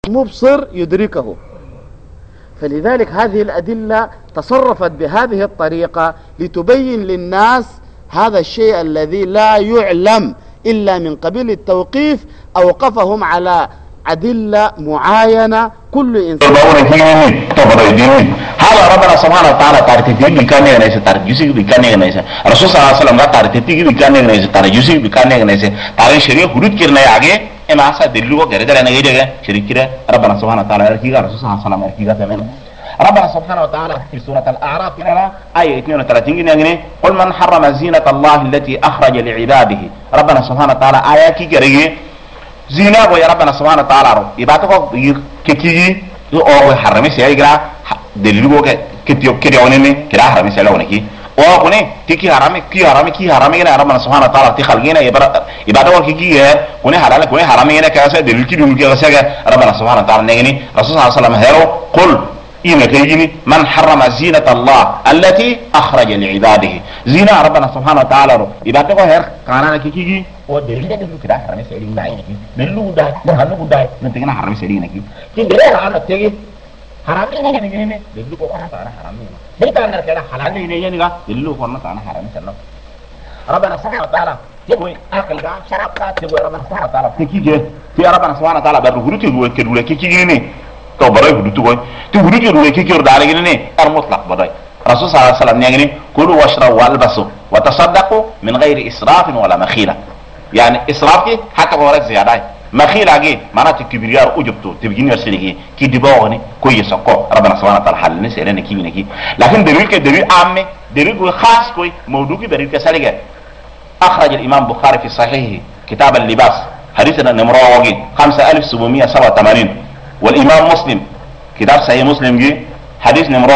مبصر يدركه. فلذلك هذه الأدلة تصرفت بهذه الطريقة لتبين للناس هذا الشيء الذي لا يعلم إلا من قبيل التوقيف. أوقفهم على أدلة معينة كل إنسان هذا ربنا سبحانه وتعالى تعرف بكانه ناس تعرف يوسف بكانه ناس الرسول صلى الله عليه وسلم تعرف بكانه ناس تعرف يوسف بكانه ناس تعرف شريعة حدود كرنا يعجي إما أسا دلوا كذا ده أنا جيجا شريعة ربنا سبحانه وتعالى يركيها الرسول صلى الله عليه وسلم يركيها تماما. ربنا سبحانه وتعالى في سورة الأعراف كنا آية 32 كنا قل من حرم زينة الله التي أخرج لعباده. ربنا سبحانه وتعالى آية كي كريه زينة ويا ربنا سبحانه وتعالى رو يباتوا كي أو حرمي سيجرا دلوا كتير ونني كده حرمي سيلا ونكي أو كونه كي حرامي كنا ربنا سبحانه وتعالى تخلقينا يباتوا كي كونه حلال كونه حرامي كنا كذا دلوا كي دون كذا سيجا ربنا سبحانه وتعالى نجني رسول الله صلى الله عليه وسلم هيرو قل إن كيجيني من حرم زينة الله التي أخرج لعباده. زينة ربنا سبحانه وتعالى رو يباتوا هير كانا كي ودليل كده حرامي سيرين داي دليل ده نحن ده نتيجنا حرامي سيرين كي كده على تيجي حرامي نيجي دليل كو انا حرامي ده كان كده حلال نيجي نيجا دليل كو انا حرامي سنه ربنا سبحانه وتعالى تقول اكل ده شراب ده تقول ربنا سبحانه وتعالى تيجي في ربنا سبحانه وتعالى برغوتي هو كدوله كي ني تو براي هدوتو تو هدوتي رو كي كير دالي ني مطلق براي رسول صلى الله عليه وسلم يعني كلوا واشربوا والبسوا وتصدقوا من غير اسراف ولا مخيله. يعني إسراف كي حتى قولك زيادة مخيل عجي معناته كبريار أوجبتو تبجيني أرسليه كي دباغني كوي يسقى ربنا سبحانه وتعالى حل نسألنا كي منكي. لكن دليل كدليل عام دليل كوي خاص كوي موضوع كي دليل كسالجة. أخرج الإمام بخاري في صحيحه كتاب اللباس حديثنا نمرة 5787 والإمام مسلم كتاب صحيح مسلم جي حديث نمرة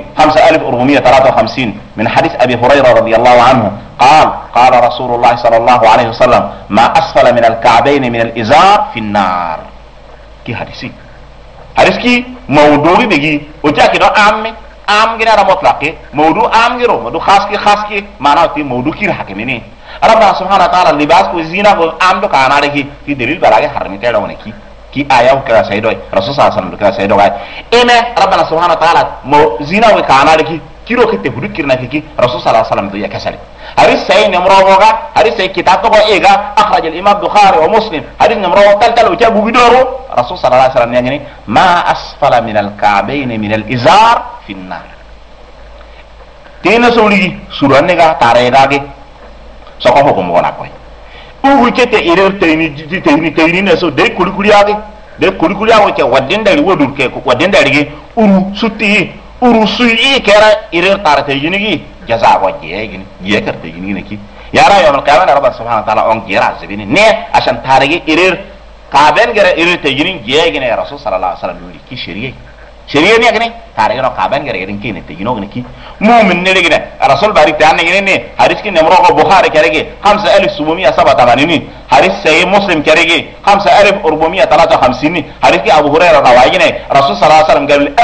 5453 من حديث أبي هريرة رضي الله عنه قال رسول الله صلى الله عليه وسلم ما أسفل من الكعبين من الإزار في النار. كي حديثي حديث كي موضوعي بيجي وجاء كده عام كده على مطلق موضوع عام كده موضوع خاص كي معناه تي موضوع كي حكميني ربنا سبحانه وتعالى اللباس وزينة عام ده كان عليه في دليل بلاغي حرمي كده ونكي كي آية وكذا سيدوي رسول صلى الله عليه وسلم كذا سيدوي إما ربنا سبحانه وتعالى زينة وكان عليه كيرو كتة هدوء كيرنا كي رسول صلى الله عليه وسلم دويا كسر. هذه سين نمروها هذه سين كتاب تقول إيجا أخرج الإمام بخاري ومسلم هذه نمروها تلتل وجابوا بدورو رسول صلى الله عليه وسلم يعني ما أسفل من الكعبين من الإزار في النار. تين سولي سورة نجا تاريخه سقفه كم وانا كوي. وكتة إيرو تيني نسو ده كل ياغي ده كل ياغي كودين داري ودور كودين داري uru suti uru sui kera irir tarate yinigi jaza wajie gini ye karte yinigi neki yara yawm al-qiyamah rabbana subhanahu wa ta'ala on gira zabini ne ashan tarige irir kaben gere irir te yinin je gine rasul sallallahu alaihi wasallam ki shariye ne gine tarige no kaben gere gine kine te yino gine ki mu'min ne gine rasul bari ta ne gine hadith ki nemro ko bukhari kerege 5787 hadith sahih muslim kerege 5453 hadith ki abu hurairah rawayine rasul sallallahu alaihi wasallam قال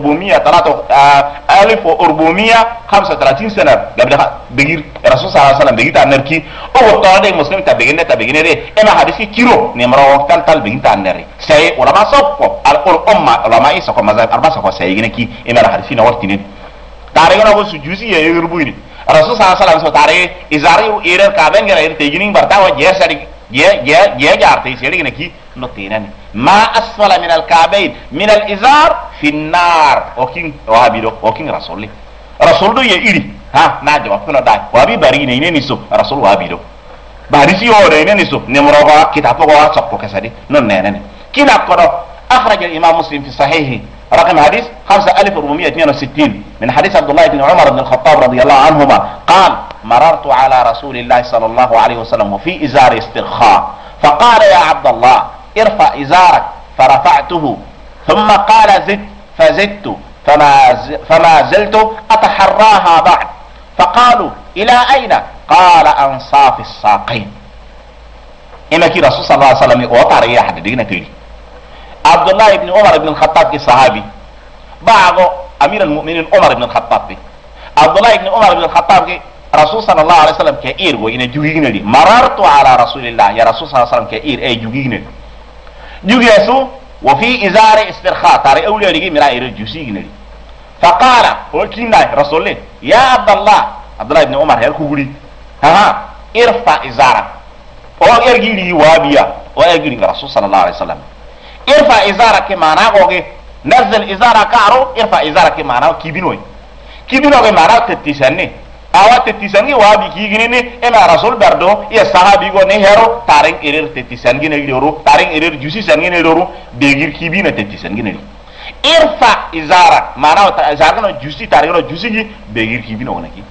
1435 سنه قبل بغير الرسول صلى الله عليه وسلم بغير تنركي او طالع مسلم تبغينه دي اما حديث كيلو نمرو تل بغير تنري سي علماء صفو الامه علماء يسكو مذهب اربعه صفو سيغني كي اما حديث نورتين تاريخنا بو سجوسي يربوين الرسول صلى الله عليه وسلم تاريخ ازاري ايرر كابن غير تيجين برتاو جيسري جي جارتي سيرغني كي نوتينني ما أسفل من الكعبين من الإزار في النار وكين وابيدو وكين رسولي رسول دو يئري ها ناجي وكنا داي وابي باري نيني نسو رسول وابيدو باريسي هو نيني نسو نمروها كتابه سقو كسدي نون نيني كنا قرأ أخرج الإمام مسلم في صحيحه رقم حديث 5462 من حديث عبد الله بن عمر بن الخطاب رضي الله عنهما قال مررت على رسول الله صلى الله عليه وسلم وفي إزار استرخاء فقال يا عبد الله ارفع إزارك فرفعته ثم قال زد فزدت فما زلت أتحراها بعد فقالوا إلى أين قال أنصاف الساقين. إما كي رسول صلى الله عليه وسلم وطار يا حد دينا كلي عبد الله بن عمر بن الخطاب كصحابي بعض أمير المؤمنين عمر بن الخطاب عبد الله بن عمر بن الخطاب رسول صلى الله عليه وسلم كإير وإن جوجينا لي مررت على رسول الله يا رسول صلى الله عليه وسلم كإير أي جوجينا جوجيسو وفي إزار استرخاء تاري أولي رجي مرا إير جوسي جنري فقال وكينا رسول الله يا عبد الله بن عمر هيركولي ها ارفع إزارك او ارجي وابيا او ارجي الرسول صلى الله عليه وسلم ارفع إزارك معنا اوغي نزل إزارك عرو ارفع إزارك معنا كيبينوي معنا تتسني awa tetisangi wabi kigini ni ema rasul bardo ya sahabi go ne hero taring erer tetisangi ne doru taring erer jusi sangi ne doru begir kibina tetisangi ne irfa izara mana ta izara no jusi taring no jusi gi begir kibina wona ki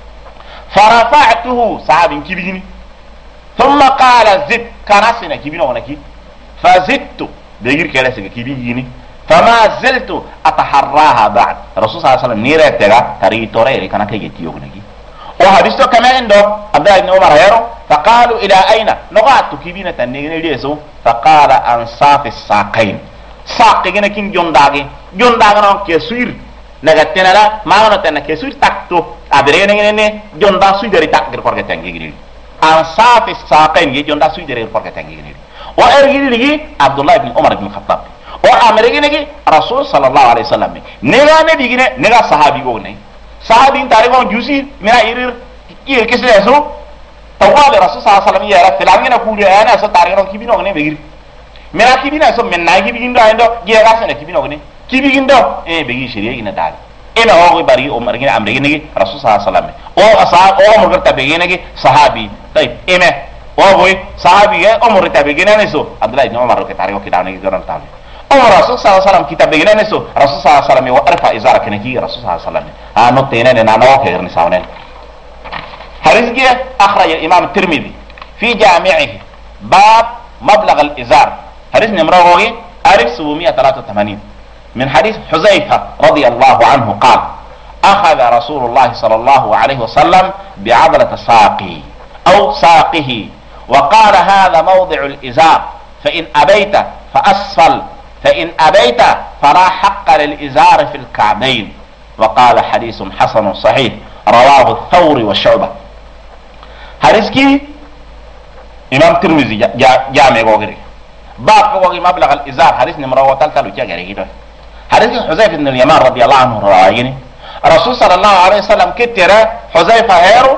farafa'tuhu sahabin kibini thumma qala zid kanasina kibina wona ki fazidtu begir kala siga kibini fama ziltu ataharraha ba'd rasul sallallahu alaihi wasallam nira tega tari tore kana kay yetiyo wona ki وحديثه كمان عنده عبد الله بن عمر هيرو فقالوا الى اين نقعت كيبينه تنين ليسو فقال انصاف الساقين ساقين كين جونداغي نون كيسوير نغتنا لا ما نتنا كيسوير تاكتو ابرين ني جوندا سويدري تاكر فورغ تانغي انصاف الساقين جوندا سويدري فورغ تانغي وارغي عبد الله بن عمر بن الخطاب وامريكي رسول صلى الله عليه وسلم نيغا نبي نيغا صحابي غوني sahabi tarigon jusi mina irir kiye kisle so tawale rasul sallallahu alaihi wasallam yara tilangina kuli ana so tarigon kibino ne begir mina kibina so menna kibindo ando giya gasana kibino ne kibindo begi shiriye ina dal ina o bari o margina amre ne rasul sallallahu alaihi wasallam o asab o murta begine ne sahabi tay eme o boy sahabi o murta begine ne so abdullah ibn umar ke tarigo kidane garan tal rasul sallallahu alaihi wasallam kita begina neso rasul sallallahu alaihi wasallam wa arfa izaraka naki rasul sallallahu alaihi wasallam no tenene na no khair ni sawnen hadith ge akhraj al imam at-tirmidhi fi jami'ihi bab mablagh al-izar hadith numero 1783 من حديث حذيفة رضي الله عنه قال أخذ رسول الله صلى الله عليه وسلم بعضلة ساقي أو ساقه وقال هذا موضع الإزار فإن أبيت فأسفل فإن أبيت فلا حق للإزار في الكعبين وقال حديث حسن صحيح رواه الثوري والشعبة حديث كي إمام ترمذي جامع وغيره باب وغي مبلغ الإزار حديث نمرة تلتلو جاء كده حديث حذيفة بن اليمان رضي الله عنه روايني الرسول صلى الله عليه وسلم كتر حذيفة هيرو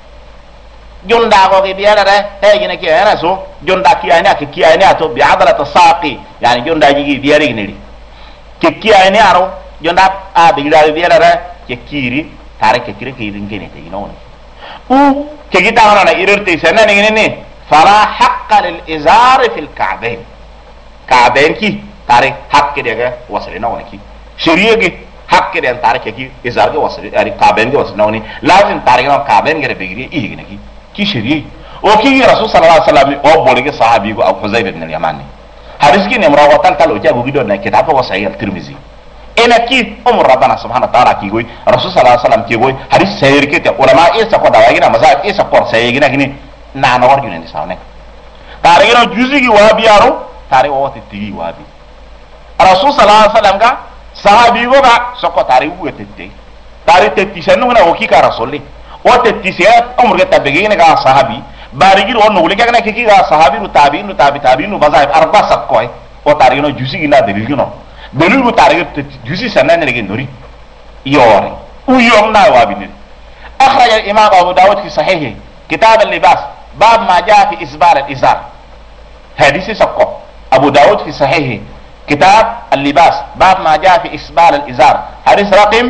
جوندا غوغي بيالا هيجينا كي انا سو جوندا كي انا كي انا تو بعضله الساقي يعني جوندا جيجي بياري نري كي انا ارو جوندا بيغدا بيالا كيري تاري كيري كي دينغني تي نون او كي جيتا انا ايرتي سنه ني فلا حق للازار في الكعبين كعبين كي تاري حق ديغا وصلنا ونكي شريعه حق دي تاري كي ازار دي وصل يعني كعبين دي وصلنا وني لازم تاري كعبين غير بيغري ايغنكي كي شريعه وكي رسول صلى الله عليه وسلم او بولغي صحابي ابو حذيفه بن اليماني حديث كي نمرة وتلتلو جابو بيدو نا كتاب وصحيح الترمذي انا كي امر ربنا سبحانه وتعالى كي غوي رسول صلى الله عليه وسلم كي غوي حديث سير كي علماء ايسا كو داواغينا مذاهب ايسا كو سيغنا كني نانا ورجو ني ساونه تاريغنا جوزي وابيارو تاري ووتي تي وابي رسول صلى الله عليه وسلم كا صحابي غوغا سكو تاري ووتي تاري تتي سنونا وكيكا رسولي وتتي سيات امر كتابغينا كا صحابي barigir wonno wuli gagna kiki ga sahabiru tabiinu mazahib arba sakkoy o tarino jusi gina dalilino dalilu tarigir jusi sanane legi nori yori u yomna wabini akhraj al imam abu daud fi sahih kitab al libas bab ma jaa fi isbar al izar hadisi sakko abu daud fi sahih kitab al libas bab ma jaa fi isbar al izar hadith raqam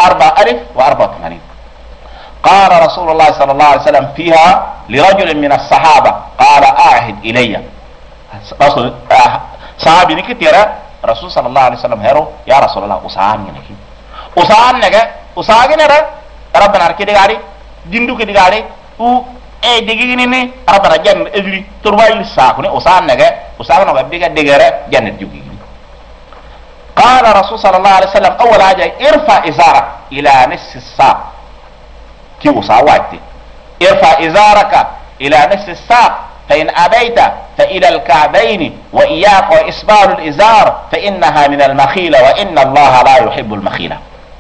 4084 قال رسول الله صلى الله عليه وسلم فيها لرجل من الصحابة قال أعهد إلي رسول صحابي نكتيرا رسول صلى الله عليه وسلم هيرو يا رسول الله أساعني نكي أساعني نرى ربنا ركي دي دندو كي دي و ديجي ني ربنا جن ادري ترواي ساكوني أساعني نغا بيغا ديغرا جنة جوغي قال رسول صلى الله عليه وسلم أول حاجة ارفع إزارك إلى نصف الساق كي وصاواتي ارفع إزارك إلى نصف الساق فإن أبيت فإلى الكعبين وإياك وإسبال الإزار فإنها من المخيلة وإن الله لا يحب المخيلة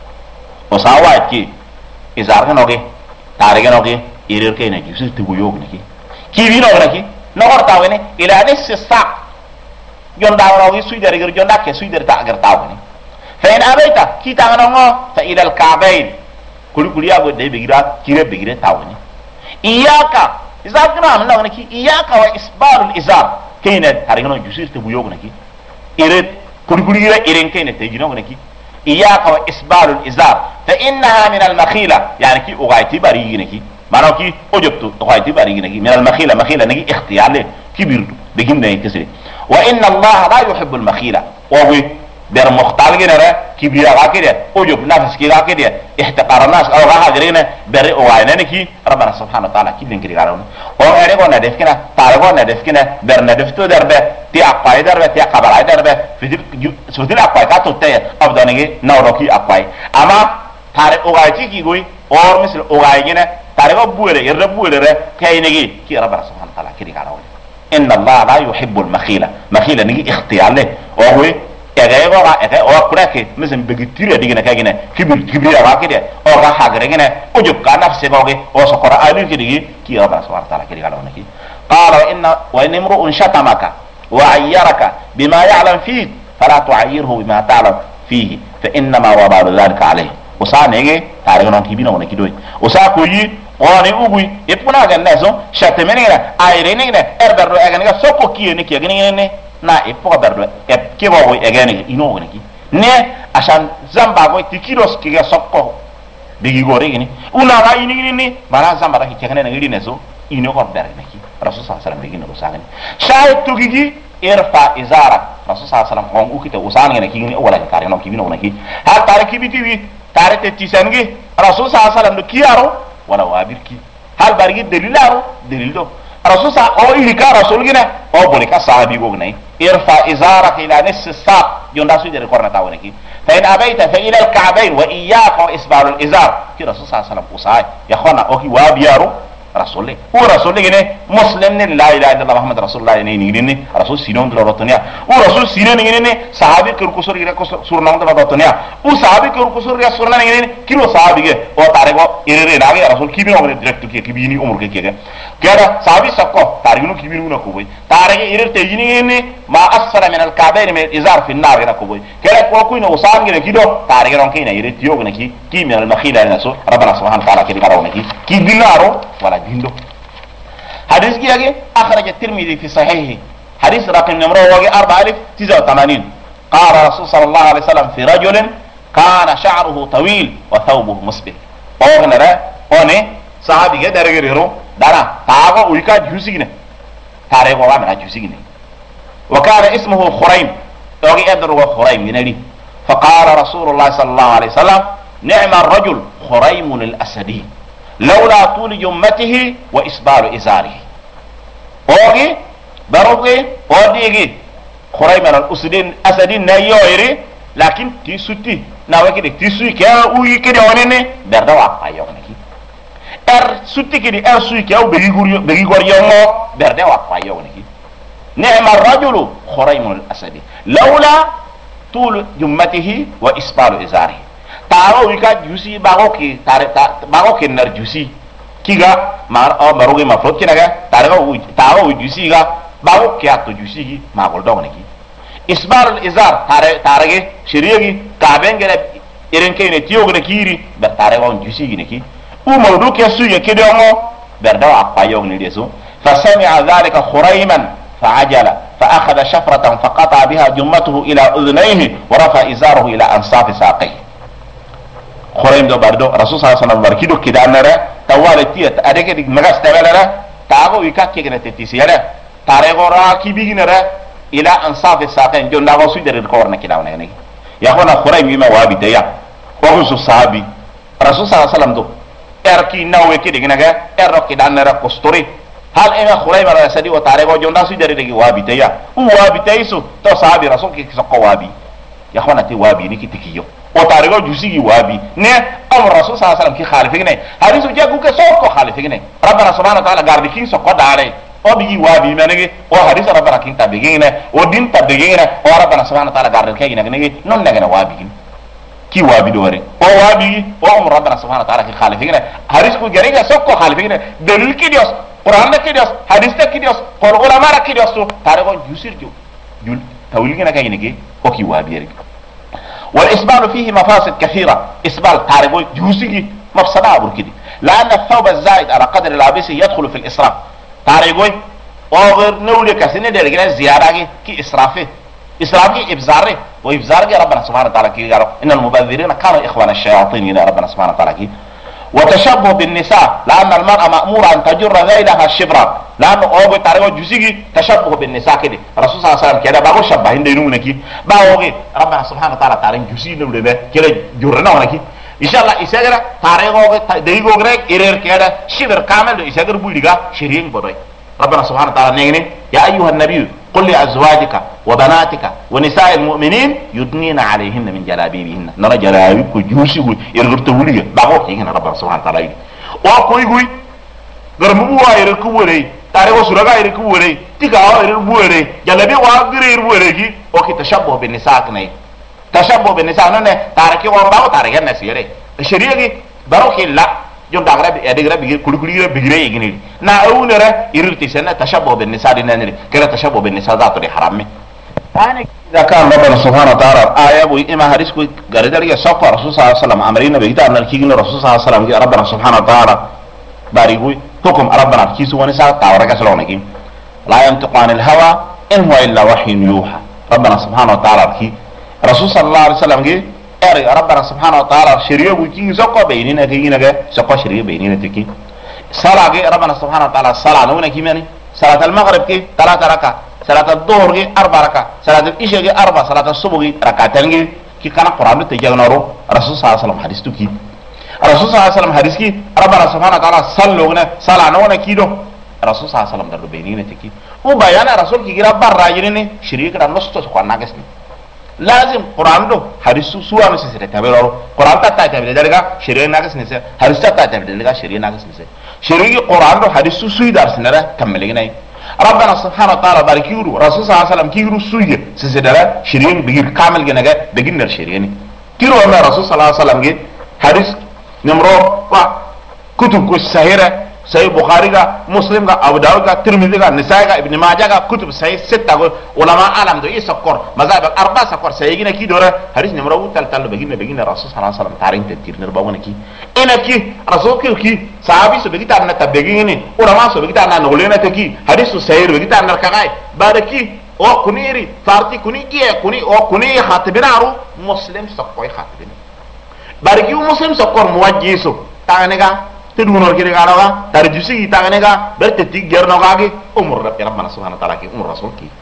وصاواتي إزارك نوغي تاريك نوغي إيريركي نجيسي تبويوك نكي كي بي نوغي نغر تاويني إلى نصف الساق jonda rawi suidere gir jonda ke suidere ta agar tawni fa in abaita kita ngano fa ila al ka'bayn kuli ya go de begira kire begire tawni iyaka izakna amna ngani ki iyaka wa isbalul izar kene harigano jusir te buyo ngani ire kuli ira iren kene te jino ngani iyaka wa isbalul izar fa innaha min al makhila yani ki ugaiti bari ngani mano ki ojobtu ugaiti bari ngani min al makhila nagi ikhtiyale kibirdu begim ne kesre wa inna allaha la yuhibbu al makhila wa huwa ber mukhtal genere kibriya gakede ojob nafs ki gakede ihtiqar nas aw gahadirina ber o waynene ki rabbana subhanahu wa ta'ala kibin kiri garawno o ere gona defkina tare gona defkina ber na defto derbe ti aqay derbe ti qabala derbe fidib sudil aqay ka to tay abdanigi nawroki aqay ama tare o gayti ki goy or misal o gaygina tare go buere yerre buere re kaynigi ki rabbana subhanahu wa ta'ala kiri garawno inna allaha la yuhibbu al makhila nigi ikhtiyale o huwa ega o kurake misem begitire digina kagina kibira wakide o ga hagre gina o jub ka nafse boge o sokora alu kidigi ki Allah subhanahu wa ta'ala kidi galona ki qala wa in imru'un shatamaka wa ayyaraka bima ya'lam fihi fala tu'ayyirhu bima ta'lam fihi fa inna ma wabalu dhalika alayhi usanege tare non kibina wona kidoy usa ko yi oni ugui e puna ga nazo shatemenira ayrene erberdo eganiga sokko kiyene kiyene na e poka berdo e kebo go egene ino wona ki ne asan zamba go tikiros ki ga sokko digi go regini una ga ini ni mana zamba ra ki kene ngiri nezo ino ko berne ki rasul sallallahu alaihi wasallam digi no sagani shay to gigi irfa izara rasul sallallahu alaihi wasallam on ukita usani ne ki ni wala tare no ki bino wona ki ha tare ki biti tare te tisangi rasul sallallahu alaihi wasallam do kiyaro wala wabirki hal bargi delilaro delilo rasul sa o ilika rasul gina o bolika sahabi go gnai irfa izaraka ila nis saq jonda su jere korna tawnaki fa in abaita fa ila al ka'bayn wa iyyaka wa isbal al izar ki rasul sallallahu alaihi wasallam usai ya khona o ki wabiyaru rasul o rasul gine muslim ne la ilaha illallah muhammad rasulullah ne ni ni rasul sinon do rotonia o rasul sinon ni ni sahabi kur kusur gira kusur surna do rotonia o sahabi kur kusur gira surna ni ni kilo sahabi ge o tare go irere na ge rasul kibi no direct ke kibi ni umur ke kera sahabi sakko tare no kibi no ko boy tare ge irere te ni ni ma asfala min al ka'bayn min izar fi an-nar gira ko boy kera ko no usam ge kido tare ge ron kina irere tiyo ne ki min al makhila na so rabbana subhanahu wa ta'ala ke garo ne ki dinaro wala dindo حديث كي أخرج الترمذي في صحيحه حديث رقم نمره 4089 قال رسول صلى الله عليه وسلم في رجل كان شعره طويل وثوبه مسبل أغنى أني صحابي كده رجله دارا تاغو ويكا جوسينه تاريخو وامنا جوسينه وكان اسمه خريم توغي ادرو خريم ينادي فقال رسول الله صلى الله عليه وسلم نعم الرجل خريم الأسدي لولا طول جمته وإسبال إزاره أوغي بروغي أوديغي خريم الأسدين أسدين نيويري لكن تيسوتي ناوكي تيسوي كيا وي كده ونيني بردوا أيوغنكي سوتي كده سوي كيا بيغور يومو بردوا أيوغنكي نعم الرجل خريم الأسدي لولا طول جمته وإسبال إزاره taro wika jusi bago ki nar jusi kiga mar o baroge ma flot kinaga taro jusi ga bago ki ato jusi gi ma gol dog neki isbar al izar tarage shiriyegi kabengere iren kene tiyogo ne kiri ber tare won jusi gi neki u mawdu ke suye kidomo ber dawa apayo ni deso fa sami'a dhalika khurayman فعجل فأخذ شفرة فقطع بها جمته إلى أذنيه ورفع إزاره إلى أنصاف ساقيه خريم دو باردو رسول صلى الله عليه وسلم بركيدو كدانره توالتيه اديك دي مغاس تبلره تاغو ويكا كيغنا تتيسيره تاريغو راكي بيغنره الى انصاف الساقين جو ناغو سيدر الكورنا كداونه ني يا خونا خريم بما وابي ديا وهو صحابي رسول صلى الله عليه وسلم دو اركي ناوي كدي غنغا ارو كدانره كوستوري هل انا خريم على سدي وتاريغو جو ندا سيدر دي وابي ديا وابي تيسو تو صحابي رسول كي سكو وابي يا خونا تي وابي ني كتيكيو وتاريخ جوسي وابي نه امر الرسول صلى الله عليه وسلم كي خالفين حديث جاكو كسوكو خالفين ربنا سبحانه وتعالى غاردكين سوكو داري او بيجي وابي منغي او حديث ربنا كين تابيغين او دين تابيغين او ربنا سبحانه وتعالى غاردكين نغي نون نغنا وابي كي وابي دوري او وابي او امر ربنا سبحانه وتعالى كي خالفين حديث كو غريغا سوكو خالفين دليل كي قران كي حديث كي قول علماء كي تاريخ جوسير جو تولينا كاينكي اوكي وابيرك والاسبال فيه مفاسد كثيره اسبال تاريخ جوسي مفسده بركدي لان الثوب الزائد على قدر لابسه يدخل في الاسراف تاريخ وغير نولي كسنه درجه زياده كي اسرافه اسرافي ابزاره وابزاره ربنا سبحانه وتعالى كي قال ان المبذرين كانوا اخوان الشياطين الى ربنا سبحانه وتعالى كي وتشبه بالنساء لان المراه ماموره ان تجر ذيلها شبرا لانه اوغي تاريخ جوسي تشبه بالنساء كده الرسول صلى الله عليه وسلم كده باغو شبه هندينونكي باغي ربنا سبحانه وتعالى تاريخ جوسي نولي كده جرنا ونكي ان شاء الله اسغرا تاريخ ديغو غريك ايرير كده شبر كامل اسغر بوليغا شيرين بدوي ربنا سبحانه وتعالى نيني يا ايها النبي قل لازواجك وبناتك ونساء المؤمنين يدنين عليهن من جلابيبهن نرى جلابيب جوسي يرغرتو وليغا باغو يغنا ربنا سبحانه وتعالى وكوي غوي غرمبو يركو وري تاريخ سورغا يركو وري تيغا يركو وري جلابي واغري وري اوكي تشبه بالنساء كني تشبه بالنساء نه تاريخ وراو تاريخ نسيري الشريعه باروكي لا جون داغرا ادغرا بيغي كولكولي بيغري يغني نا اونره يرتي سنه تشبه بالنساء دي ننري كده تشبه بالنساء ذات دي حرام يعني اذا كان ربنا سبحانه وتعالى ايه بو اما حديث كو غردري سوق رسول صلى الله عليه وسلم امرنا بيتا ان الكيغن رسول صلى الله عليه وسلم ربنا سبحانه وتعالى باريغوي حكم ربنا كيسو ونساء تاورك سلونكي لا ينطق عن الهوى ان هو الا وحي يوحى ربنا سبحانه وتعالى كي رسول صلى الله عليه وسلم كي ربنا سبحانه وتعالى شريعه وكي زقوا بيننا كينا زقوا شريعه بيننا تكي صلاه ربنا سبحانه وتعالى صلاه نونا كي ماني صلاه المغرب كي 3 ركعات صلاه الظهر كي 4 ركعات صلاه العشاء كي 4 صلاه الصبح كي ركعتين كي كان قران تجاونرو رسول صلى الله عليه وسلم حديث تكي رسول صلى الله عليه وسلم حديث كي ربنا سبحانه وتعالى صلونا صلاه نونا كي دو رسول صلى الله عليه وسلم در بيننا تكي وبيان رسول كي غير براجرني شريعه كان نص تو كنا ناقصني لازم قرآن دو حديث سوا نسي سيرة تابلو قرآن تا تابل دلگا شريعة ناقص نسي حديث تا تابل دلگا شريعة ناقص نسي شريعة قرآن دو حديث سوي دارس نرى كملين اي ربنا سبحانه وتعالى بارك يورو رسول صلى الله عليه وسلم كيرو سوي سيسي دارا شريعة بغير كامل جنگا بغير نر شريعة كيرو أما رسول صلى الله عليه وسلم جي حديث نمرو كتب كو سهيرة صحيح بخاري کا مسلم کا ابو داؤد کا ترمذی کا نسائی کا ابن ماجہ کا کتب صحیح 6 کو علماء عالم دو یہ سکر مذاهب الاربعه سکر صحیح کی دورہ حدیث نمبر 33 بگین رسول صلی اللہ علیہ وسلم تارین تیر نرباون کی ان کی رسول کی صحابی سو بگی تارنا تبگین علماء سو بگی تارنا نولنا کی حدیث صحیح بگی تارنا کگای بارکی او کنیری فارتی کنی کی کنی او کنی خاطبنارو مسلم سکوی خاطبن بارکی مسلم سکر موجیسو تانگا تدونر كده قالوا ترجسي تاغنيغا برتتي غيرنوغاغي امر ربنا سبحانه وتعالى كي امر رسول كي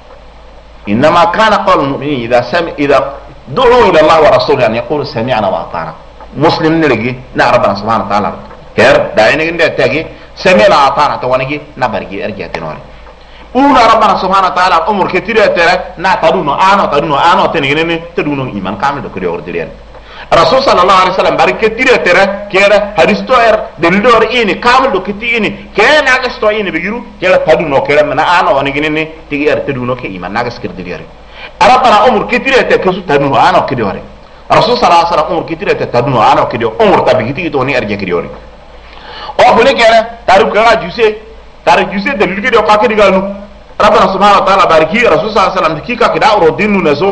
انما كان قول المؤمنين اذا دعوا الى الله ورسوله ان يقولوا سمعنا واطعنا مسلم نلقي نا ربنا سبحانه وتعالى كير داينغي ندتاغي سمعنا واطعنا توانغي نبرغي ارجع تنوري اولا ربنا سبحانه وتعالى امر كتير ترى نا تدونو انا تنغني تدونو ايمان كامل دكري اوردير رسول صلى الله عليه وسلم بارك كتير ترى كيرا حديثوير دلدور اني كامل دو كتي اني كان ناقص تو اني بيجرو كلا تدونو كلا من انا ونغني تيغير تدونو كي ايمان ناقص كير ديري ربنا امر كتير تكسو تدونو انا كديوري رسول صلى الله عليه وسلم امر كتير تدونو انا كديو امر تبيتي توني ارجع كديوري او بني كلا تارو كلا جوسي دلدو كديو كاكي ديغالو ربنا سبحانه وتعالى باركي رسول صلى الله عليه وسلم كيكا كدا اورودينو نسو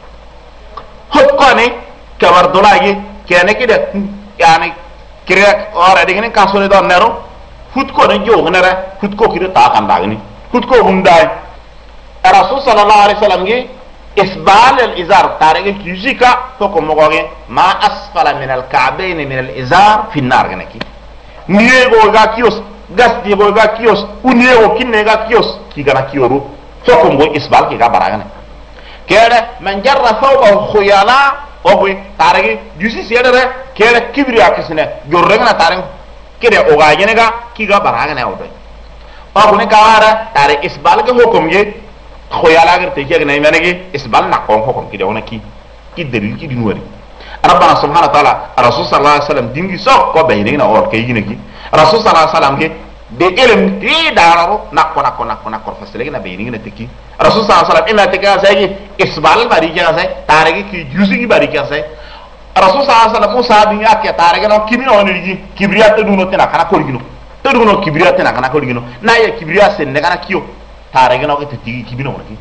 حقاني كبر دولاجي كأنه كده يعني كريك اور اديكني كاسوني دون نرو فوتكو نجو غنرا فوتكو كده تاكان داغني فوتكو غنداي الرسول صلى الله عليه وسلم جي اسبال الازار تاريخ كيوزيكا فوكو مغوغي ما اسفل من الكعبين من الازار في النار غنكي نيغو غا كيوس غاس ديغو غا كيوس ونيغو كينغا كيوس كي غنا كيورو فوكو مغو اسبال كي غا باراغني كده من جر ثوبه خيالا ogue taregi jusi siedere kere kibriya kisne jorrengna tareng kede ogajene ga kiga baragane awdo ogune kawara tare isbal ge hukum ge khoyala gar te jegne menegi isbal na kon hukum kide ona ki delil ki dinwari rabbana subhanahu wa ta'ala rasul sallallahu alaihi wasallam dingi sok ko baynina or kay yine ki rasul sallallahu alaihi wasallam ge de elem ti dararo nakko fasilegi na baynina teki rasul sallallahu alaihi wasallam ina teka say isbal bari ja say taregi ki jusi ki bari ja say rasul sallallahu alaihi wasallam musa bi akya taregi no kimino onigi kibriyat duno tena kana kolgino teduno kibriyat tena kana kolgino na ya kibriyat sen ne kana kiyo taregi no ke tigi kimino onigi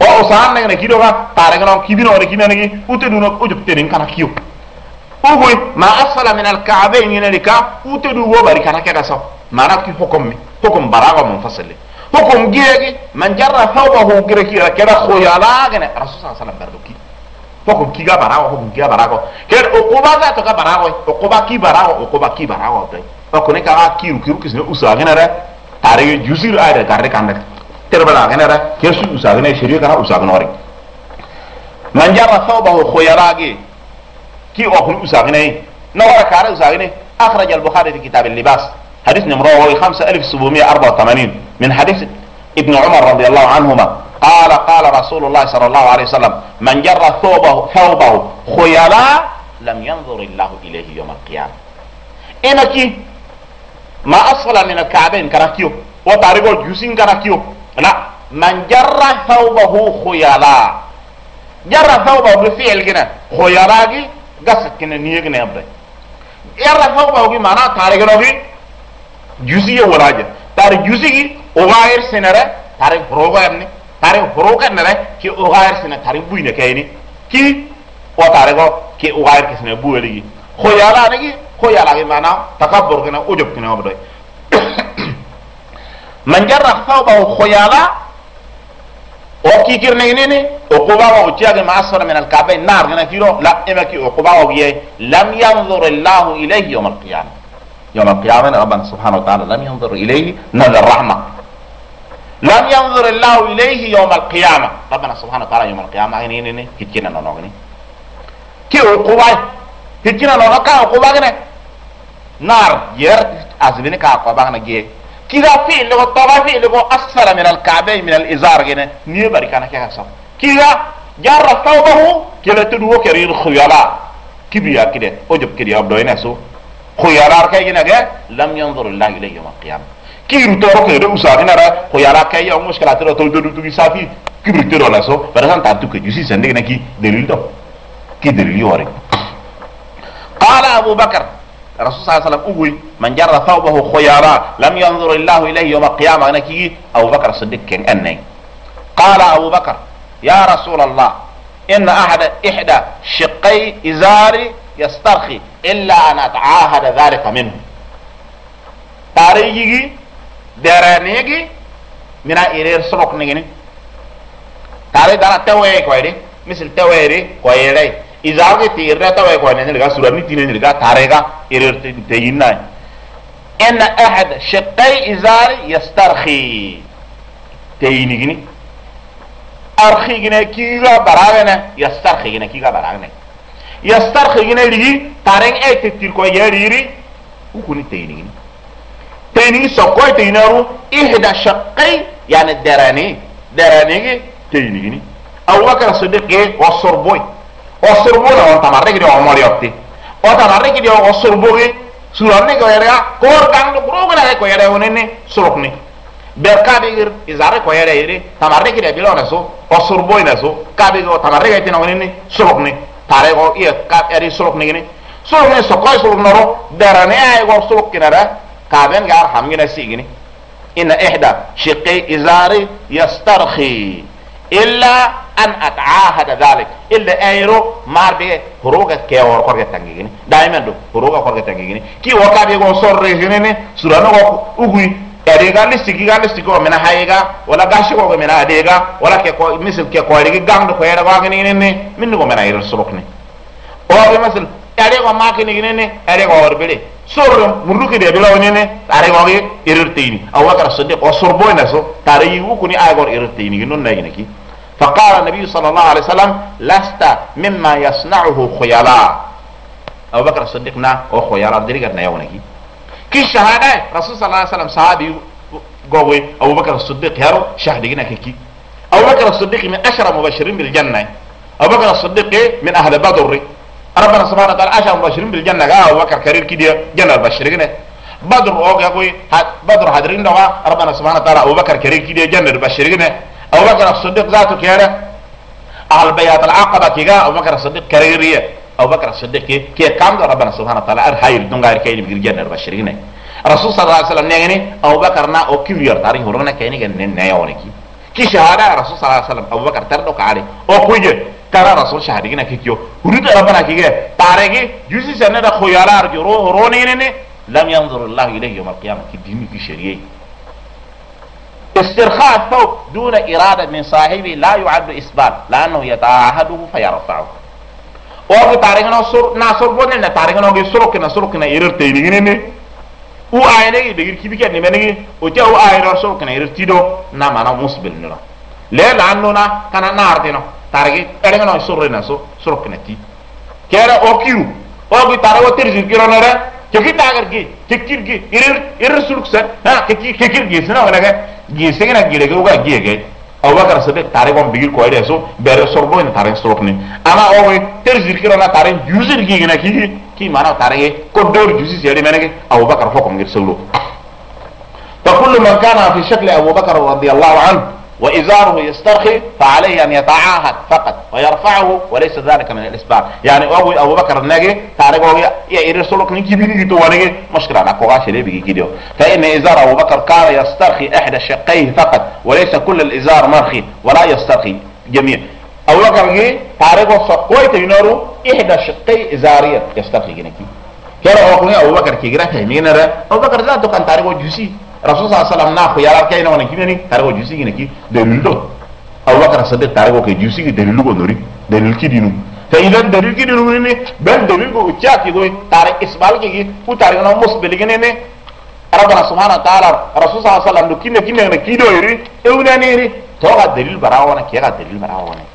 o saan ne kido ga tare ga no kibino ne kinani utedu no o jupte nin kana kiyo ogoy ma asfala min al ka'bayn ne ka utedu wo bari kana kega so mana ki hukum baraga munfasili hukum giyegi man jarra thawbahu gireki kera khoyala gane rasul sallallahu alaihi wasallam bardoki hukum kiga barago hukum kiga barago ker uquba za to ka barago uquba ki barago dai ko ne ka kiru kisne usagena ra tare jusir ayda garre kanda terbala gane ra kesu usagena shari'a kana usagena ore man jarra thawbahu khoyala gi ki o khul usagena no wara kare usagena akhraj al-bukhari fi kitab al-libas حديث نمره 5784 من حديث ابن عمر رضي الله عنهما قال رسول الله صلى الله عليه وسلم من جر ثوبه خيلا لم ينظر الله إليه يوم القيامة إنك ما أصل من الكعبين كراكيو وطارقو الجوسين كراكيو لا من جر ثوبه خيلا جر ثوبه بفعل كنا خيلا قصد كنا نيجنا يبدأ جر ثوبه معناه طارقو jusi ye waraja tare jusi gi o gaer senere tare froga nere ki o gaer senere tare buine kayni ki o tare go ki o gaer ki senere bueli gi khoyala gi mana takabbur gina o job kina obdoy man jarra thawba khoyala o ki kirne nene o quba o tiage ma asfara min al ka'bayn nar gina kiro la emaki o quba o gi lam yanzur Allah ilayhi yawm al qiyamah يوم القيامة ربنا سبحانه وتعالى لم ينظر إليه نظر رحمة لم ينظر الله إليه يوم القيامة ربنا سبحانه وتعالى يوم القيامة هني هتكينا نونغني كي عقوبة هتكينا نونغ كا عقوبة نار ير أزبني كا عقوبة نجيه كذا في اللي هو طبعا في اللي هو أسفل من الكعبين من الإزار جنا نيبري كنا كذا سب كذا جار ثوبه كلا تدوه كرير خيالا كبيا كده أجب كده أبدوين أسو خيارار كاي نغا لم ينظر الله اليه يوم القيامه كيرو تورو كيرو usagina ra khuyara kay yo mushkila tiro to do tu safi kibri tiro la so par exemple tantu ke jusi sende na ki delil do ki delil yore qala abu bakr rasul sallallahu alaihi wasallam ugoy man jarra thawbahu khuyara lam yanzur allah ilayhi yawm القيامه na ki abu bakr siddiq ken annay qala abu bakr ya rasul allah ان احدى شقي ازاري يسترخي إلا أن أتعاهد ذلك منه تاريجي درانيجي من إيرير سلوك نيجي تاري دارا توي كويري مثل تويري كويري إذا أجي تيرة توي كويري نلقى سورة نتيني نلقى تاريجا إيرير تيجينا إن أحد شقي إزاري يسترخي تيجيني أرخي جنا كيغا براغنا يسترخي جنا كيغا براغنا يسترخي جنا لي تارين اي تتير كو يريري وكوني تيني سوكوي تينارو إحدى شقي يعني دراني تيني أو بكر الصديق والصربوي لو تمرك دي عمر يوتي وتمرك دي والصربوي سوراني كو يريا كور كان بروغنا كو يريا ونني سروكني berkabigir izare ko yere yere tamarreki de bilona so o surboy na so kabigo tamarreki tina wonini surokni tare go iya ka eri surokni gini surokni so koy surok noro darane ay go surok kinara kaben gar hamgina sigini inna ihda shiqi izari yastarkhi illa an at'ahada dhalik illa ayro marbe huruga kewor korga tangini daimen do huruga korga tangini ki wakabi go sorre gini surano go ugui adega listi ko mena hayga wala gashi ko mena adega wala ke ko misal ke ko rigi gangdo ko yera wagani ne min ko mena yir surukni o be misal adega makini ne adega orbele sorro muruki de bila wonene are wagi irtini aw wakara sadiq o sorbo na so tare yu kuni ay gor irtini non nay neki فقال النبي صلى الله عليه وسلم لست مما يصنعه خيالا أبو بكر الصديق نا أو خيالا دريجة نيونكي كي شهادة رسول صلى الله عليه وسلم صحابي قوي أبو بكر الصديق هارو شهدنا كي أبو بكر الصديق من أشهر مبشرين بالجنة أبو بكر الصديق من أهل بدر ربنا سبحانه وتعالى أشهر مبشرين بالجنة أبو بكر كرير كده جنة البشرين بدر أوجا قوي بدر حاضرين دوا ربنا سبحانه وتعالى أبو بكر كرير كده جنة البشرين أبو بكر الصديق ذاته كيره أهل بيات العقبة كيجا أبو بكر الصديق كريرية أبو بكر الصديق كي كام ربنا سبحانه وتعالى أرهايل دونغار كيني بالجنة البشرين رسول صلى الله عليه وسلم نيجي أبو بكر نا أو كبير تاريخ هرنا كيني كن نياونيكي ki shahada rasul sallallahu alaihi wasallam abubakar tar do kare o kuje kara rasul shahadi gina kikyo huruta rabbana kige tarege jusi sanada khoyalar joro rone ne lam yanzur allah ilayhi yawm al-qiyamah ki dini ki shari'i استرخاء الثوب دون إرادة من صاحبه لا يعد إثبات لأنه يتعاهده فيرفعه وفي تاريخ ناصر بودن تاريخ نوغي سرقنا إيرر تينيني او آيني دغير كيبيكا نمني او تاو آيرر سرقنا إيرر تيدو نامانا مسبل نرا لا لأنه كان ناردينو تاريخ أرغنا سرقنا سرقنا تي كيرا او كيرو او بي تاريخ ترزيل كيرو نرا كيكي تاغر جي كيكير جي إيرر سرقسا كيكير جي سنة ونكا gisegena girege uga giyege abubakar sadiq tare gon bigir ko ide so bere sorbo en tare sorokni ama o terzir kiro na tare juzir gigena ki mana tare ko dor juzi sere menege abubakar hokom ngir sewlo fa kullu man kana fi shakli abubakar radiyallahu anhu وإزاره يسترخي فعليه أن يتعاهد فقط ويرفعه وليس ذلك من الإسباب يعني أبو بكر الناجي تعرفوا يا رسولك نجي بيجي توانيجي مشكلة أنا كوغاش اللي بيجي كده فإن إزار أبو بكر كان يسترخي إحدى شقيه فقط وليس كل الإزار مرخي ولا يسترخي جميع أبو بكر جي تعرفوا سقويت ينورو إحدى شقي إزارية يسترخي جنكي كده أبو بكر كي جرا فهمين أبو بكر ذاته كان تعرفوا جوسي رسول الله صلى الله عليه وسلم ناخو يارا كاينا وانا كيني تارغو جوسي كي دليل دو ابو بكر الصديق تارغو كي جوسي دليل دو نوري دليل كي دينو فاذا دليل كي دينو ني بل دليل كو تشاكي دو تاريخ اسبال كي او تاريخ نو مسبل كي ني ربنا سبحانه وتعالى رسول الله صلى الله عليه وسلم كي ني كي دو يري ايونا ني توغا دليل براوانا كيغا دليل براوانا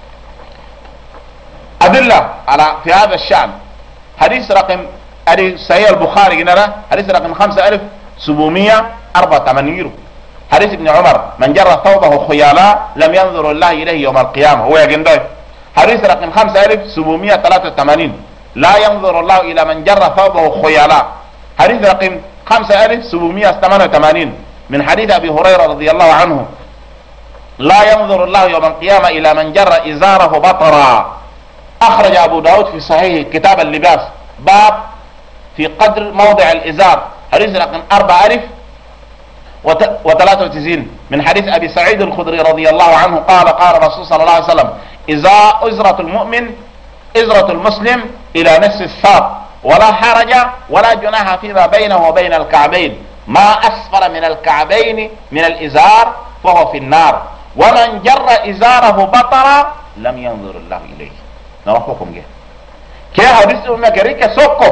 ادله على في هذا الشان حديث رقم ادي صحيح البخاري هنا حديث رقم 5784 حديث ابن عمر من جر ثوبه خيالا لم ينظر الله إليه يوم القيامة هو يجندوي حديث رقم 5783 لا ينظر الله إلى من جر ثوبه خيالا حديث رقم 5788 من حديث أبي هريرة رضي الله عنه لا ينظر الله يوم القيامة إلى من جر إزاره بطرا أخرج أبو داود في صحيح كتاب اللباس باب في قدر موضع الإزار حديث رقم 4093 من حديث أبي سعيد الخدري رضي الله عنه قال قال رسول صلى الله عليه وسلم إزرة المؤمن إزرة المسلم إلى نصف الساق ولا حرج ولا جناح فيما بينه وبين الكعبين ما أسفل من الكعبين من الإزار فهو في النار ومن جر إزاره بطرا لم ينظر الله إليه نوحكم جه كي حديث أمك ريك سوكو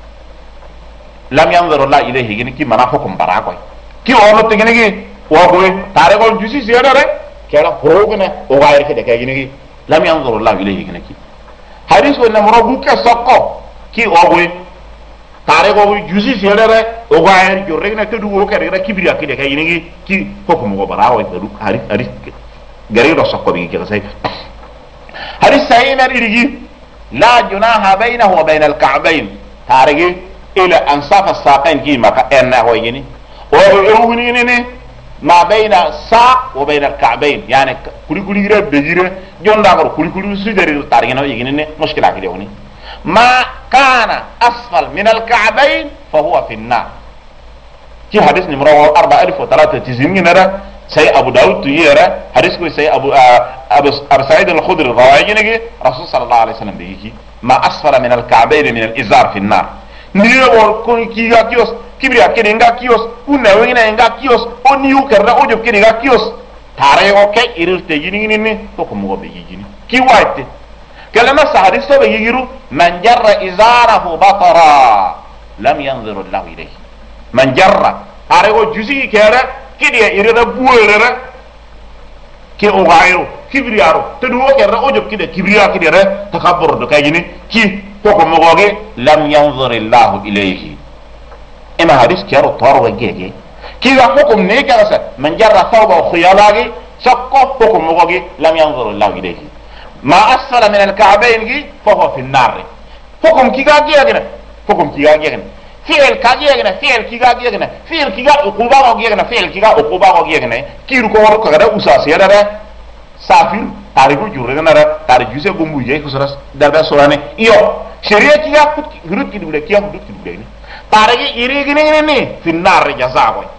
لم ينظر الله إليه جن كي منافقكم براكوي كي أولو تجني وأقول تاريخون جوسي سيادة كلا فروقنا وغير كده كجني لم ينظر الله إليه جن كي حديث وإن مربوك سقو كي أقول تاريخون جوسي سيادة وغير جورنا تدو كده كبيرة كده كجني كي حكم وبراكوي تدو حديث غير سقو بيجي كده ساي حديث سعيد مريجي لا جناح بينه وبين الكعبين تاريخ إلى أنصاف الساقين كيما كأنه هو يجني ويعني ما بين الساق وبين الكعبين يعني كل رب بيجري جون داغر كل سيدري تاريخنا يجني مشكلة كده هوني ما كان أسفل من الكعبين فهو في النار كي حديث نمرة 4093 نرى سي أبو داود تيرى حديث كوي سي أبو سعيد الخدري رواية رسول صلى الله عليه وسلم بيجي ما أسفل من الكعبين من الإزار في النار ndiye wor ko kiga kios kibriya kene nga kios unna wengina nga kios oni ukerra ojo kene nga kios tare o ke irirte yini ni to ko mo be yini ki waite kalama sahadi so be yiru man jarra izarahu batara lam yanzur Allah ilayhi man jarra tare o jusi kere kidiya irira buwere ke o gayro kibriyaro to do kerra ojo kide kibriya kidere takabbur do kayini ki koko mogoge lam yanzur Allah ilayhi ima hadis kero torwa gege kiga hukum ne kasa man jarra thawba khiyalagi sakko koko mogoge lam yanzur Allah ilayhi ma asfala min al-ka'bayn gi fa huwa fi an-nar hukum kiga gege hukum kiga gege fi'l kaji gege fi'l kiga gege fi'l kiga uquba gege fi'l kiga uquba gege kiru ko war ko da usasi ya da safir tariku jurre na ra tari juse gumbu je ko soras darbe sorane iyo sharia kiga hurut ki dubule kiya hurut ki dubule ni tarigi iri gine ni finnar jazago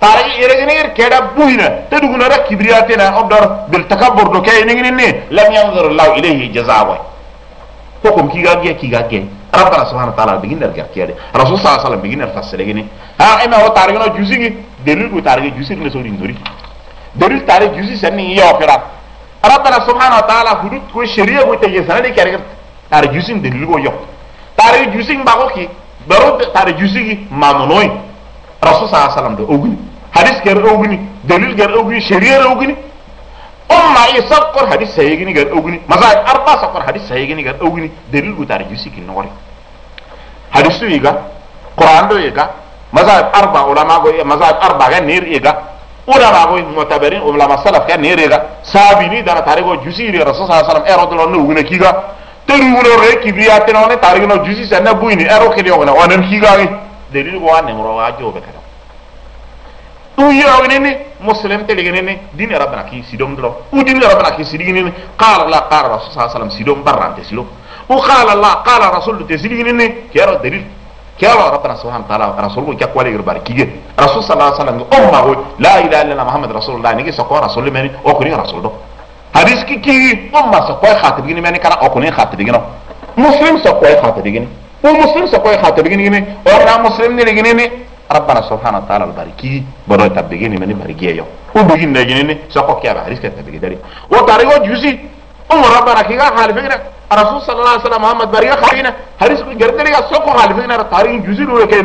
tare iregenir keda buina taduguna rak kibriyatina obdor bil takabbur do kay ni lam yanzur Allah ilayhi jazaa'u hukum kiga rabbana subhanahu wa ta'ala biginar garkiyade rasul sallallahu alaihi wasallam biginar fasalegini ha ima wa tarigino jusigi delil ko tarigi jusir ne sori ndori delil tare jusi sanni yo kira rabbana subhanahu wa ta'ala hudud ko sharia ko tayi sanadi kare tare jusin delil ko yo tare jusin bago ki baro tare jusigi mamunoy rasul sallallahu alaihi wasallam do oguni hadis ger oguni dalil ger oguni sharia oguni umma yasqur hadis sayigini ger oguni mazaj arba saqur hadis sayigini ger oguni dalil ko tare jusigi nori hadis tu iga quran do iga mazaj arba ulama go mazaj arba ga nir iga ulama go mutabarin ulama salaf ga nir iga sabini dara tare go jusiri rasul sallallahu alaihi wasallam ero do no oguni kiga teruno re kibriyate no ne tare no jusi sanna buini ero kedi ogona onan kiga ni dalil ko wane moro wa jobe kada tu yaw ne muslim te ligene ne dini rabbana ki sidom do u dini rabbana ki sidigene ne qala la qala rasul sallallahu alaihi wasallam sidom barrante silo u qala la qala rasul te sidigene ne kero dalil kero rabbana subhanahu wa ta'ala rasul ko jakwale irbar kige rasul sallallahu alaihi wasallam umma go la ilaha illallah muhammad rasulullah ni so ko rasul meni o ko ni rasul do hadis ki umma so ko khatib gini meni kala o ko ni khatib gino muslim so ko khatib gini o muslim so ko khatib gini o ra muslim ni gini ربنا سبحانه وتعالى الباركي بدو تبغيني من باركيه يو وبغين نجيني سوكو كيا باريس كتبغي داري وطاريغو جوسي ربنا كيغا حالفنا الرسول صلى الله عليه وسلم محمد باريغا خاينا حديث غردريغا سوكو حالفنا طاريغ جوسي لو كاين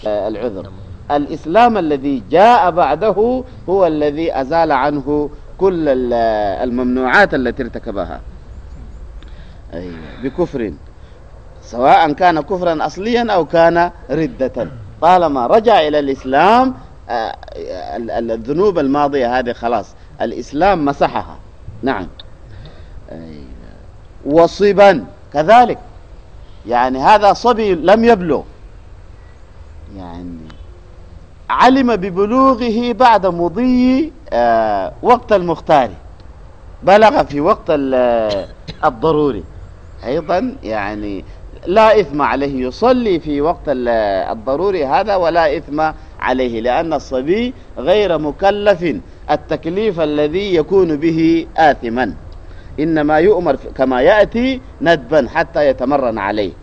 العذر. الإسلام الذي جاء بعده هو الذي أزال عنه كل الممنوعات التي ارتكبها بكفر، سواء كان كفرا أصليا أو كان ردة، طالما رجع إلى الإسلام الذنوب الماضية هذه خلاص الإسلام مسحها. نعم. وصبا كذلك، يعني هذا صبي لم يبلغ، يعني علم ببلوغه بعد مضي وقت المختار، بلغ في وقت الضروري، أيضا يعني لا إثم عليه، يصلي في وقت الضروري هذا ولا إثم عليه، لأن الصبي غير مكلف التكليف الذي يكون به آثما، إنما يؤمر كما يأتي ندبا حتى يتمرن عليه.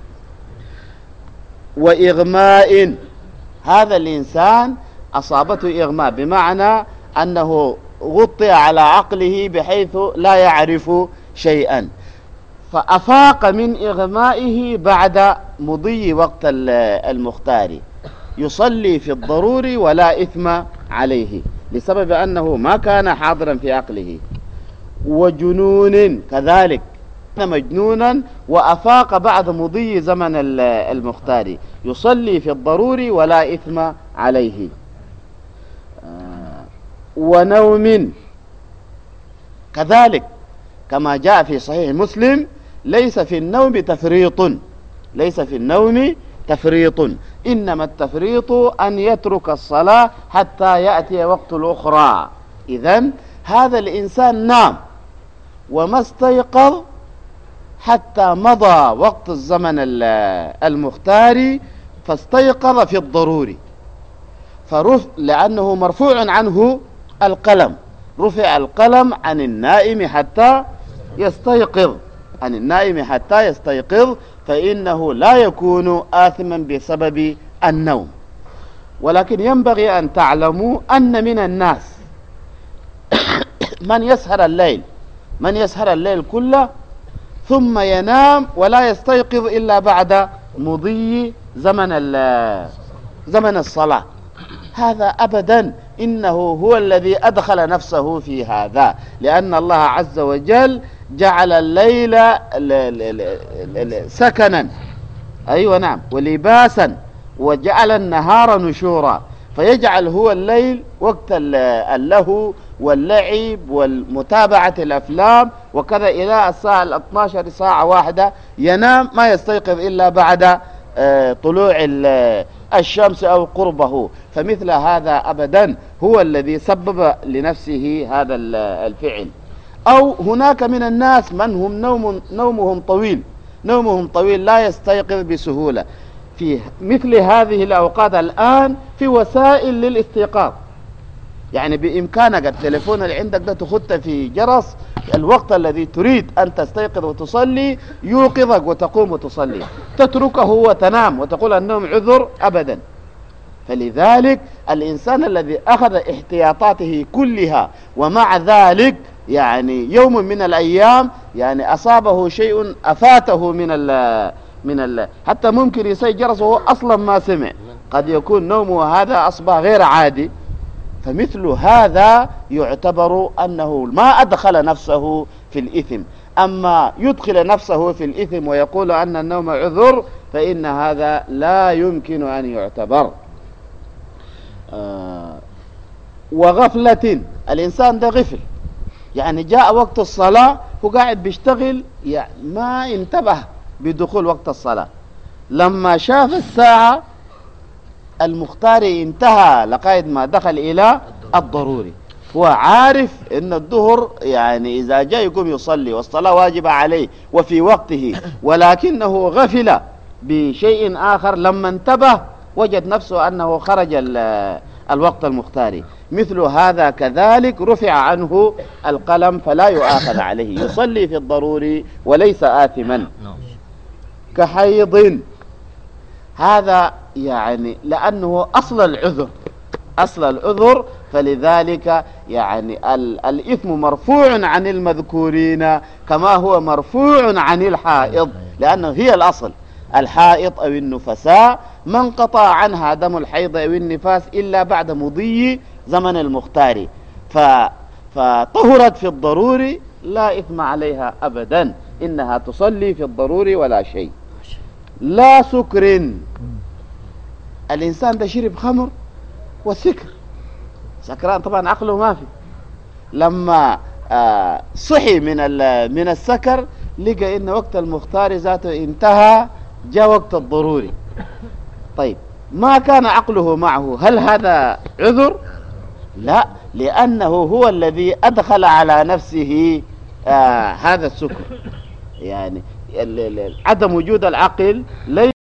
وإغماء، هذا الإنسان أصابته إغماء، بمعنى أنه غطي على عقله بحيث لا يعرف شيئا، فأفاق من إغمائه بعد مضي وقت المختار، يصلي في الضروري ولا إثم عليه بسبب أنه ما كان حاضرا في عقله. وجنون كذلك، كان مجنونا وأفاق بعد مضي زمن المختار، يصلي في الضروري ولا إثم عليه. ونوم كذلك، كما جاء في صحيح مسلم: ليس في النوم تفريط، ليس في النوم تفريط، إنما التفريط أن يترك الصلاة حتى يأتي وقت الأخرى. إذن هذا الإنسان نام وما استيقظ حتى مضى وقت الزمن المختار، فاستيقظ في الضروري، لأنه مرفوع عنه القلم، رفع القلم عن النائم حتى يستيقظ، عن النائم حتى يستيقظ، فإنه لا يكون آثما بسبب النوم. ولكن ينبغي أن تعلموا أن من الناس من يسهر الليل كله ثم ينام ولا يستيقظ إلا بعد مضي زمن الصلاة. هذا أبدا، إنه هو الذي أدخل نفسه في هذا، لأن الله عز وجل جعل الليل سكنا، أيوة نعم، ولباسا، وجعل النهار نشورا، فيجعل هو الليل وقت اللهو واللعب والمتابعة الأفلام وكذا إلى الساعة 12 ساعة واحدة ينام، ما يستيقظ إلا بعد طلوع الشمس أو قربه. فمثل هذا أبدا هو الذي سبب لنفسه هذا الفعل. أو هناك من الناس من هم نومهم طويل لا يستيقظ بسهولة. في مثل هذه الأوقات الآن في وسائل للاستيقاظ، يعني بإمكانك التليفون اللي عندك ده تخط في جرس الوقت الذي تريد أن تستيقظ وتصلي، يوقظك وتقوم وتصلي، تتركه وتنام وتقول النوم عذر أبدا. فلذلك الإنسان الذي أخذ احتياطاته كلها ومع ذلك يعني يوم من الأيام يعني أصابه شيء أفاته من حتى ممكن يسي جرس وهو أصلا ما سمع، قد يكون نومه هذا أصبح غير عادي، فمثل هذا يعتبر أنه ما أدخل نفسه في الإثم. أما يدخل نفسه في الإثم ويقول أن النوم عذر، فإن هذا لا يمكن أن يعتبر. وغفلة، الإنسان ده غفل، يعني جاء وقت الصلاة هو قاعد بيشتغل، يعني ما انتبه بدخول وقت الصلاة، لما شاف الساعة المختار انتهى لقائد ما دخل إلى الضروري، هو عارف ان الظهر يعني إذا جاء يقوم يصلي والصلاة واجبة عليه وفي وقته، ولكنه غفل بشيء آخر، لما انتبه وجد نفسه أنه خرج الوقت المختاري. مثل هذا كذلك رفع عنه القلم فلا يؤاخذ عليه، يصلي في الضروري وليس آثما. كحيض، هذا يعني لأنه أصل العذر، فلذلك يعني الإثم مرفوع عن المذكورين كما هو مرفوع عن الحائض، لأنه هي الأصل. الحائض أو النفساء ما انقطع عنها دم الحيض أو النفاس إلا بعد مضي زمن المختار، فطهرت في الضروري لا إثم عليها أبدا، إنها تصلي في الضروري ولا شيء. لا سكر، الإنسان ده شرب خمر وسكر، سكران طبعا عقله ما في، لما صحي من السكر لقى إن وقت المختار ذاته انتهى، جاء وقت الضروري. طيب ما كان عقله معه، هل هذا عذر؟ لا، لأنه هو الذي أدخل على نفسه هذا السكر، يعني عدم وجود العقل